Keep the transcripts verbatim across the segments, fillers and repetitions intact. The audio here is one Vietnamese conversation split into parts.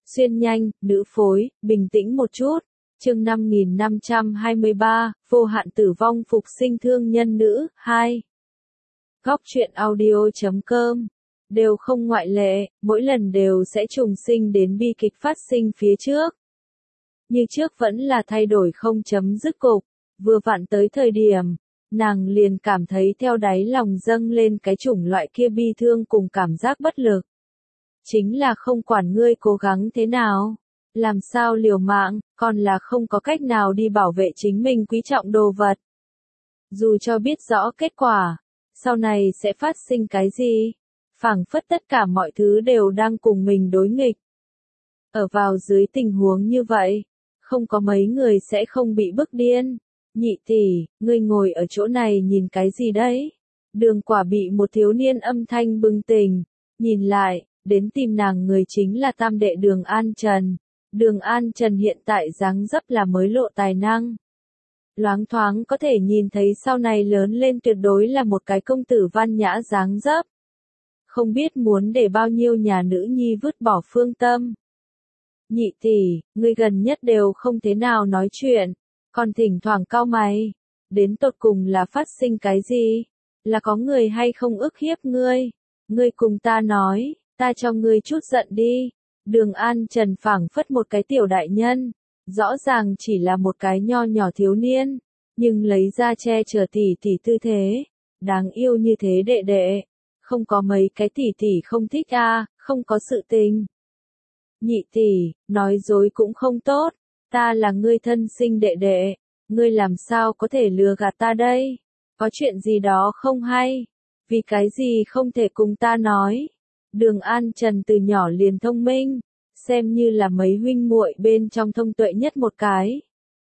Xuyên nhanh, nữ phối, bình tĩnh một chút. Chương năm nghìn năm trăm hai mươi ba, vô hạn tử vong phục sinh thương nhân nữ, hai. Góc truyện audio chấm com. Đều không ngoại lệ, mỗi lần đều sẽ trùng sinh đến bi kịch phát sinh phía trước. Như trước vẫn là thay đổi không chấm dứt cục, vừa vặn tới thời điểm, nàng liền cảm thấy theo đáy lòng dâng lên cái chủng loại kia bi thương cùng cảm giác bất lực. Chính là không quản ngươi cố gắng thế nào, làm sao liều mạng, còn là không có cách nào đi bảo vệ chính mình quý trọng đồ vật. Dù cho biết rõ kết quả, sau này sẽ phát sinh cái gì, phảng phất tất cả mọi thứ đều đang cùng mình đối nghịch. Ở vào dưới tình huống như vậy, không có mấy người sẽ không bị bức điên. Nhị tỷ, ngươi ngồi ở chỗ này nhìn cái gì đấy? Đường Quả bị một thiếu niên âm thanh bừng tỉnh, nhìn lại, đến tìm nàng người chính là tam đệ Đường An Trần. Đường An Trần hiện tại dáng dấp là mới lộ tài năng. Loáng thoáng có thể nhìn thấy sau này lớn lên tuyệt đối là một cái công tử văn nhã dáng dấp. Không biết muốn để bao nhiêu nhà nữ nhi vứt bỏ phương tâm. Nhị tỷ, ngươi gần nhất đều không thế nào nói chuyện, còn thỉnh thoảng cau mày. Đến tột cùng là phát sinh cái gì? Là có người hay không ức hiếp ngươi? Ngươi cùng ta nói, ta cho ngươi chút giận đi. Đường An Trần phảng phất một cái tiểu đại nhân, rõ ràng chỉ là một cái nho nhỏ thiếu niên, nhưng lấy ra che chở tỷ tỷ tư thế, đáng yêu như thế đệ đệ, không có mấy cái tỷ tỷ không thích a, à, không có sự tình. Nhị tỷ, nói dối cũng không tốt, ta là ngươi thân sinh đệ đệ, ngươi làm sao có thể lừa gạt ta đây? Có chuyện gì đó không hay? Vì cái gì không thể cùng ta nói? Đường An Trần từ nhỏ liền thông minh, xem như là mấy huynh muội bên trong thông tuệ nhất một cái.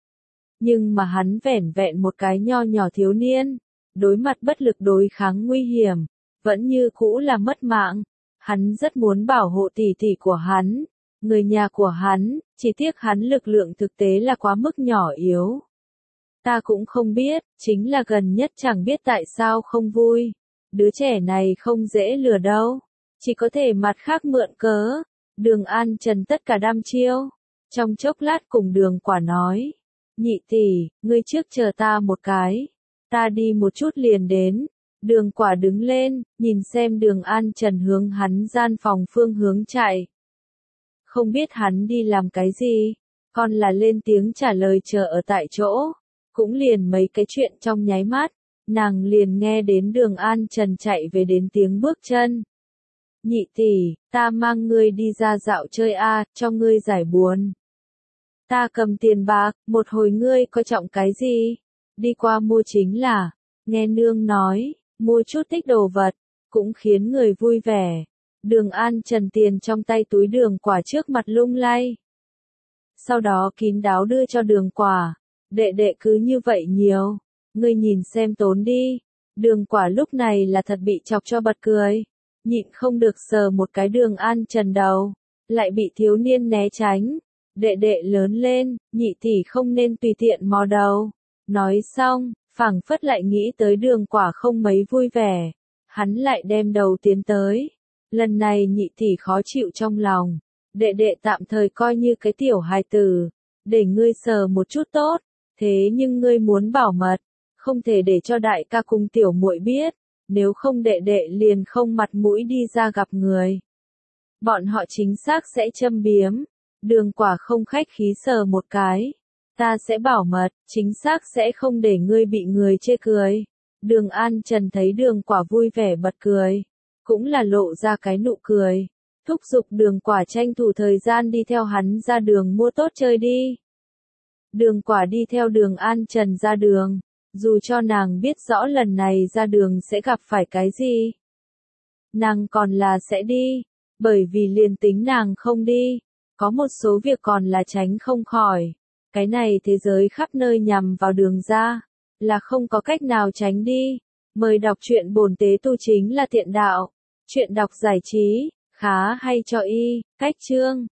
Nhưng mà hắn vẻn vẹn một cái nho nhỏ thiếu niên, đối mặt bất lực đối kháng nguy hiểm, vẫn như cũ là mất mạng. Hắn rất muốn bảo hộ tỷ tỷ của hắn, người nhà của hắn, chỉ tiếc hắn lực lượng thực tế là quá mức nhỏ yếu. Ta cũng không biết, chính là gần nhất chẳng biết tại sao không vui. Đứa trẻ này không dễ lừa đâu, chỉ có thể mặt khác mượn cớ. Đường An Trần tất cả đam chiêu, trong chốc lát cùng Đường Quả nói, nhị tỷ, ngươi trước chờ ta một cái, ta đi một chút liền đến. Đường Quả đứng lên, nhìn xem Đường An Trần hướng hắn gian phòng phương hướng chạy. Không biết hắn đi làm cái gì, còn là lên tiếng trả lời chờ ở tại chỗ, cũng liền mấy cái chuyện trong nháy mắt, nàng liền nghe đến Đường An Trần chạy về đến tiếng bước chân. Nhị tỷ, ta mang ngươi đi ra dạo chơi a, à, cho ngươi giải buồn. Ta cầm tiền bạc, một hồi ngươi coi trọng cái gì? Đi qua mua chính là, nghe nương nói, mua chút thích đồ vật, cũng khiến người vui vẻ. Đường An Trần tiền trong tay túi Đường Quả trước mặt lung lay. Sau đó kín đáo đưa cho Đường Quả, đệ đệ cứ như vậy nhiều, ngươi nhìn xem tốn đi. Đường Quả lúc này là thật bị chọc cho bật cười. Nhịn không được sờ một cái Đường An Trần đầu, lại bị thiếu niên né tránh. Đệ đệ lớn lên, nhị tỷ không nên tùy tiện mò đầu. Nói xong, phảng phất lại nghĩ tới Đường Quả không mấy vui vẻ. Hắn lại đem đầu tiến tới. Lần này nhị tỷ khó chịu trong lòng. Đệ đệ tạm thời coi như cái tiểu hài tử, để ngươi sờ một chút tốt. Thế nhưng ngươi muốn bảo mật, không thể để cho đại ca cùng tiểu muội biết. Nếu không đệ đệ liền không mặt mũi đi ra gặp người. Bọn họ chính xác sẽ châm biếm. Đường Quả không khách khí sờ một cái. Ta sẽ bảo mật, chính xác sẽ không để ngươi bị người chê cười. Đường An Trần thấy Đường Quả vui vẻ bật cười. Cũng là lộ ra cái nụ cười. Thúc giục Đường Quả tranh thủ thời gian đi theo hắn ra đường mua tốt chơi đi. Đường Quả đi theo Đường An Trần ra đường. Dù cho nàng biết rõ lần này ra đường sẽ gặp phải cái gì, nàng còn là sẽ đi, bởi vì liền tính nàng không đi, có một số việc còn là tránh không khỏi. Cái này thế giới khắp nơi nhằm vào Đường ra, là không có cách nào tránh đi. Mời đọc truyện bổn tế tu chính là tiện đạo. Chuyện đọc giải trí, khá hay cho y, cách chương.